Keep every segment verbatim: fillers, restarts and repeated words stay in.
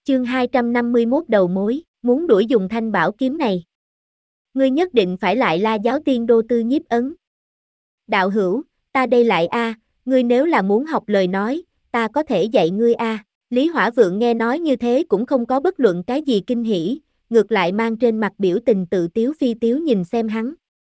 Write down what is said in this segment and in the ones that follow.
Chương hai trăm năm mươi mốt đầu mối, muốn đuổi dùng thanh bảo kiếm này. Ngươi nhất định phải lại La Giáo Tiên Đô Tư Nhiếp Ấn. Đạo hữu, ta đây lại a, ngươi nếu là muốn học lời nói, ta có thể dạy ngươi a. Lý Hỏa Vượng nghe nói như thế cũng không có bất luận cái gì kinh hỉ, ngược lại mang trên mặt biểu tình tự tiếu phi tiếu nhìn xem hắn.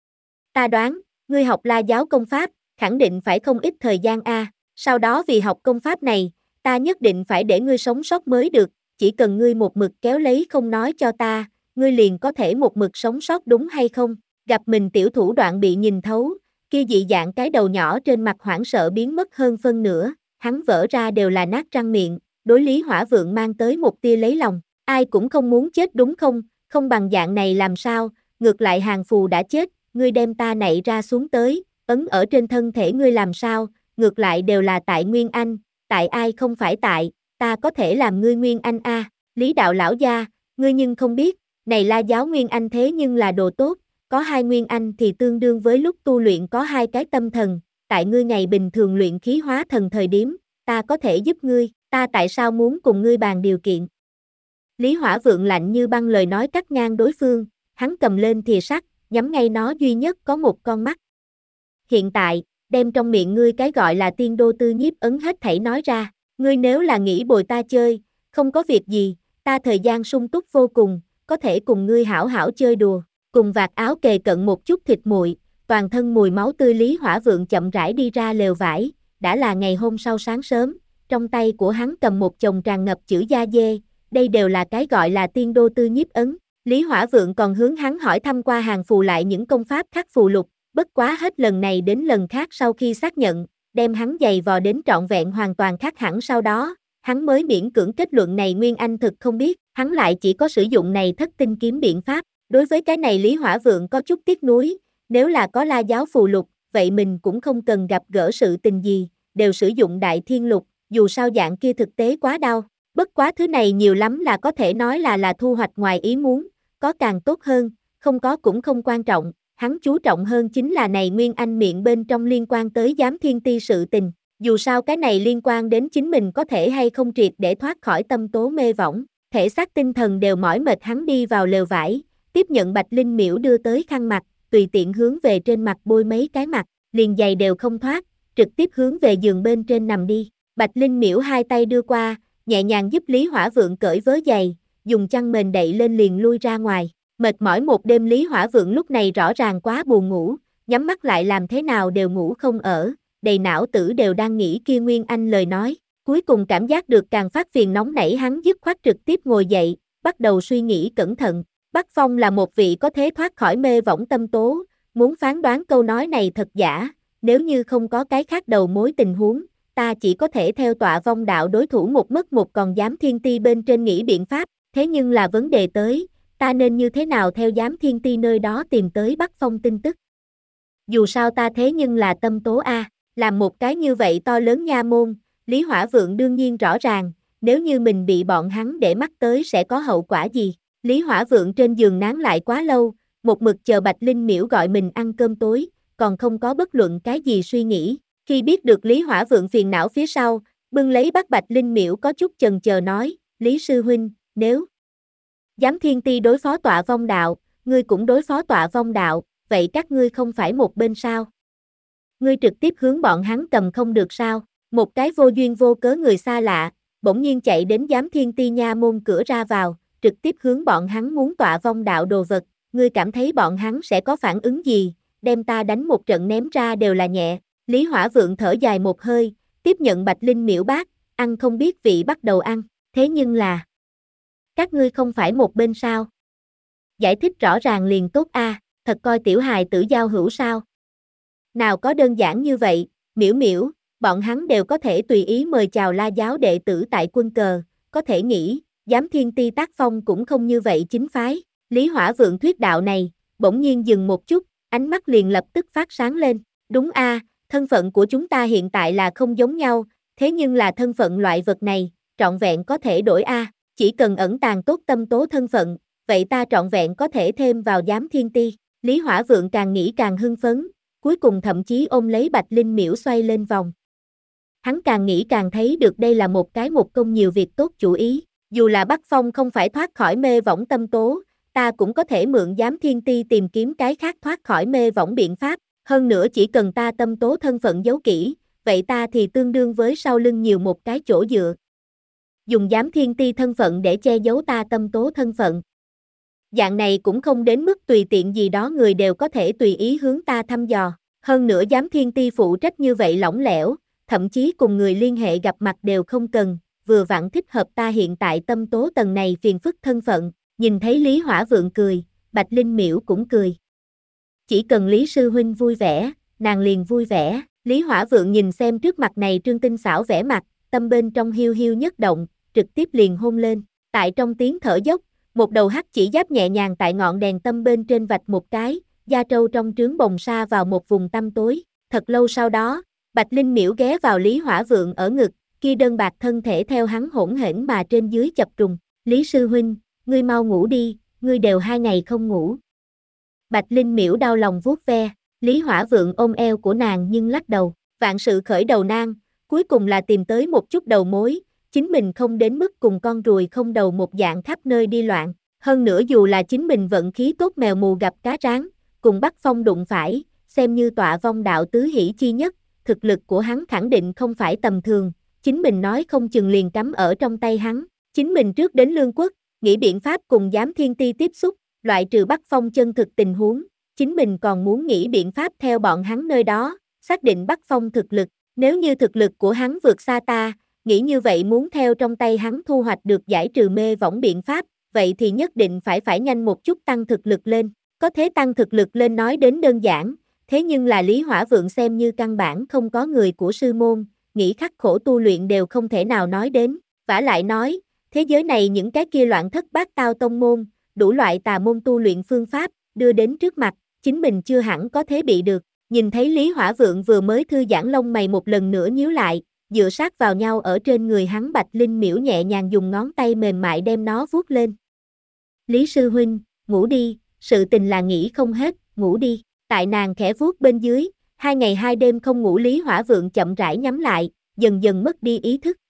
Ta đoán, ngươi học La Giáo công pháp, khẳng định phải không ít thời gian a, sau đó vì học công pháp này, ta nhất định phải để ngươi sống sót mới được, chỉ cần ngươi một mực kéo lấy không nói cho ta, ngươi liền có thể một mực sống sót đúng hay không? Gặp mình tiểu thủ đoạn bị nhìn thấu, kia dị dạng cái đầu nhỏ trên mặt hoảng sợ biến mất hơn phân nửa, hắn vỡ ra đều là nát răng miệng, đối Lý Hỏa Vượng mang tới một tia lấy lòng, ai cũng không muốn chết đúng không, không bằng dạng này làm sao, ngược lại hàng phù đã chết, ngươi đem ta nảy ra xuống tới, ấn ở trên thân thể ngươi làm sao, ngược lại đều là tại Nguyên Anh, tại ai không phải tại, ta có thể làm ngươi Nguyên Anh a. À. Lý đạo lão gia, ngươi nhưng không biết, này La Giáo Nguyên Anh thế nhưng là đồ tốt, có hai Nguyên Anh thì tương đương với lúc tu luyện có hai cái tâm thần, tại ngươi ngày bình thường luyện khí hóa thần thời điểm, ta có thể giúp ngươi, ta tại sao muốn cùng ngươi bàn điều kiện. Lý Hỏa Vượng lạnh như băng lời nói cắt ngang đối phương, hắn cầm lên thìa sắt, nhắm ngay nó duy nhất có một con mắt. Hiện tại, đem trong miệng ngươi cái gọi là Tiên Đô Tư Nhiếp Ấn hết thảy nói ra, ngươi nếu là nghĩ bồi ta chơi, không có việc gì, ta thời gian sung túc vô cùng, có thể cùng ngươi hảo hảo chơi đùa, cùng vạt áo kề cận một chút thịt muội, toàn thân mùi máu tươi Lý Hỏa Vượng chậm rãi đi ra lều vải, đã là ngày hôm sau sáng sớm, trong tay của hắn cầm một chồng tràn ngập chữ da dê, đây đều là cái gọi là Tiên Đô Tư Nhiếp Ấn. Lý Hỏa Vượng còn hướng hắn hỏi thăm qua hàng phù lại những công pháp khắc phù lục, bất quá hết lần này đến lần khác sau khi xác nhận, đem hắn giày vò đến trọn vẹn hoàn toàn khác hẳn sau đó, hắn mới miễn cưỡng kết luận này Nguyên Anh thực không biết, hắn lại chỉ có sử dụng này thất tinh kiếm biện pháp, đối với cái này Lý Hỏa Vượng có chút tiếc nuối, nếu là có La Giáo phù lục, vậy mình cũng không cần gặp gỡ sự tình gì, đều sử dụng Đại Thiên Lục, dù sao dạng kia thực tế quá đau, bất quá thứ này nhiều lắm là có thể nói là là thu hoạch ngoài ý muốn, có càng tốt hơn, không có cũng không quan trọng. Hắn chú trọng hơn chính là này Nguyên Anh miệng bên trong liên quan tới giám thiên ti sự tình, dù sao cái này liên quan đến chính mình có thể hay không triệt để thoát khỏi tâm tố mê võng, thể xác tinh thần đều mỏi mệt hắn đi vào lều vải, tiếp nhận Bạch Linh Miễu đưa tới khăn mặt, tùy tiện hướng về trên mặt bôi mấy cái mặt, liền giày đều không thoát, trực tiếp hướng về giường bên trên nằm đi, Bạch Linh Miễu hai tay đưa qua, nhẹ nhàng giúp Lý Hỏa Vượng cởi vớ giày, dùng chăn mền đậy lên liền lui ra ngoài. Mệt mỏi một đêm Lý Hỏa Vượng lúc này rõ ràng quá buồn ngủ, nhắm mắt lại làm thế nào đều ngủ không ở, đầy não tử đều đang nghĩ kia Nguyên Anh lời nói, cuối cùng cảm giác được càng phát phiền nóng nảy hắn dứt khoát trực tiếp ngồi dậy, bắt đầu suy nghĩ cẩn thận, Bắc Phong là một vị có thế thoát khỏi mê võng tâm tố, muốn phán đoán câu nói này thật giả, nếu như không có cái khác đầu mối tình huống, ta chỉ có thể theo tọa vong đạo đối thủ một mất một còn dám thiên ti bên trên nghĩ biện pháp, thế nhưng là vấn đề tới, ta nên như thế nào theo giám thiên ti nơi đó tìm tới Bắc Phong tin tức. Dù sao ta thế nhưng là tâm tố A, làm một cái như vậy to lớn nha môn, Lý Hỏa Vượng đương nhiên rõ ràng, nếu như mình bị bọn hắn để mắt tới sẽ có hậu quả gì. Lý Hỏa Vượng trên giường nán lại quá lâu, một mực chờ Bạch Linh Miễu gọi mình ăn cơm tối, còn không có bất luận cái gì suy nghĩ. Khi biết được Lý Hỏa Vượng phiền não phía sau, bưng lấy bắt Bạch Linh Miễu có chút chần chờ nói, Lý Sư Huynh, nếu Giám thiên ti đối phó tọa vong đạo, ngươi cũng đối phó tọa vong đạo, vậy các ngươi không phải một bên sao? Ngươi trực tiếp hướng bọn hắn cầm không được sao? Một cái vô duyên vô cớ người xa lạ, bỗng nhiên chạy đến giám thiên ti nha môn cửa ra vào, trực tiếp hướng bọn hắn muốn tọa vong đạo đồ vật, ngươi cảm thấy bọn hắn sẽ có phản ứng gì, đem ta đánh một trận ném ra đều là nhẹ. Lý Hỏa Vượng thở dài một hơi, tiếp nhận Bạch Linh Miễu bát, ăn không biết vị bắt đầu ăn, thế nhưng là các ngươi không phải một bên sao? Giải thích rõ ràng liền tốt a, à, thật coi tiểu hài tử giao hữu sao? Nào có đơn giản như vậy, Miễu Miễu, bọn hắn đều có thể tùy ý mời chào La Giáo đệ tử tại quân cờ, có thể nghĩ, giám thiên ti tác phong cũng không như vậy chính phái. Lý Hỏa Vượng thuyết đạo này, bỗng nhiên dừng một chút, ánh mắt liền lập tức phát sáng lên. Đúng a, à, thân phận của chúng ta hiện tại là không giống nhau, thế nhưng là thân phận loại vật này, trọn vẹn có thể đổi a. À. Chỉ cần ẩn tàng tốt tâm tố thân phận, vậy ta trọn vẹn có thể thêm vào giám thiên ti. Lý Hỏa Vượng càng nghĩ càng hưng phấn, cuối cùng thậm chí ôm lấy Bạch Linh Miễu xoay lên vòng. Hắn càng nghĩ càng thấy được đây là một cái một công nhiều việc tốt chủ ý, Dù là Bắc Phong không phải thoát khỏi mê võng tâm tố, ta cũng có thể mượn Giám Thiên Ti tìm kiếm cái khác thoát khỏi mê võng biện pháp, hơn nữa chỉ cần ta tâm tố thân phận giấu kỹ, vậy ta thì tương đương với sau lưng nhiều một cái chỗ dựa. Dùng Giám Thiên Ti thân phận để che giấu ta tâm tố thân phận. Dạng này cũng không đến mức tùy tiện gì đó người đều có thể tùy ý hướng ta thăm dò, hơn nữa Giám Thiên Ti phụ trách như vậy lỏng lẻo, thậm chí cùng người liên hệ gặp mặt đều không cần, vừa vặn thích hợp ta hiện tại tâm tố tầng này phiền phức thân phận. Nhìn thấy Lý Hỏa Vượng cười, Bạch Linh Miễu cũng cười. Chỉ cần Lý Sư Huynh vui vẻ, nàng liền vui vẻ. Lý Hỏa Vượng nhìn xem trước mặt này trương tinh xảo vẻ mặt, tâm bên trong hiu hiu nhất động, trực tiếp liền hôn lên. Tại trong tiếng thở dốc, một đầu hắc chỉ giáp nhẹ nhàng tại ngọn đèn tâm bên trên vạch một cái, da trâu trong trướng bồng sa vào một vùng tăm tối. Thật lâu sau đó, Bạch Linh Miễu ghé vào Lý Hỏa Vượng ở ngực, kia đơn bạc thân thể theo hắn hỗn hển mà trên dưới chập trùng. Lý Sư Huynh, ngươi mau ngủ đi, ngươi đều hai ngày không ngủ. Bạch Linh Miễu đau lòng vuốt ve, Lý Hỏa Vượng ôm eo của nàng nhưng lắc đầu, vạn sự khởi đầu nan, cuối cùng là tìm tới một chút đầu mối, chính mình không đến mức cùng con ruồi không đầu một dạng khắp nơi đi loạn, hơn nữa dù là chính mình vận khí tốt mèo mù gặp cá rán, cùng Bắc Phong đụng phải, xem như tọa vong đạo tứ hỷ chi nhất, thực lực của hắn khẳng định không phải tầm thường, chính mình nói không chừng liền cắm ở trong tay hắn, chính mình trước đến Lương Quốc, nghĩ biện pháp cùng Giám Thiên Ti tiếp xúc, loại trừ Bắc Phong chân thực tình huống, chính mình còn muốn nghĩ biện pháp theo bọn hắn nơi đó, xác định Bắc Phong thực lực, nếu như thực lực của hắn vượt xa ta, nghĩ như vậy muốn theo trong tay hắn thu hoạch được giải trừ mê võng biện pháp, vậy thì nhất định phải phải nhanh một chút tăng thực lực lên, có thế tăng thực lực lên nói đến đơn giản, thế nhưng là Lý Hỏa Vượng xem như căn bản không có người của sư môn, nghĩ khắc khổ tu luyện đều không thể nào nói đến, vả lại nói, thế giới này những cái kia loạn thất bát tao tông môn, đủ loại tà môn tu luyện phương pháp, đưa đến trước mặt, chính mình chưa hẳn có thế bị được. Nhìn thấy Lý Hỏa Vượng vừa mới thư giãn lông mày một lần nữa nhíu lại, dựa sát vào nhau ở trên người hắn, Bạch Linh Miễu nhẹ nhàng dùng ngón tay mềm mại đem nó vuốt lên. Lý Sư Huynh, ngủ đi, sự tình là nghĩ không hết, ngủ đi. Tại nàng khẽ vuốt bên dưới, hai ngày hai đêm không ngủ Lý Hỏa Vượng chậm rãi nhắm lại, dần dần mất đi ý thức.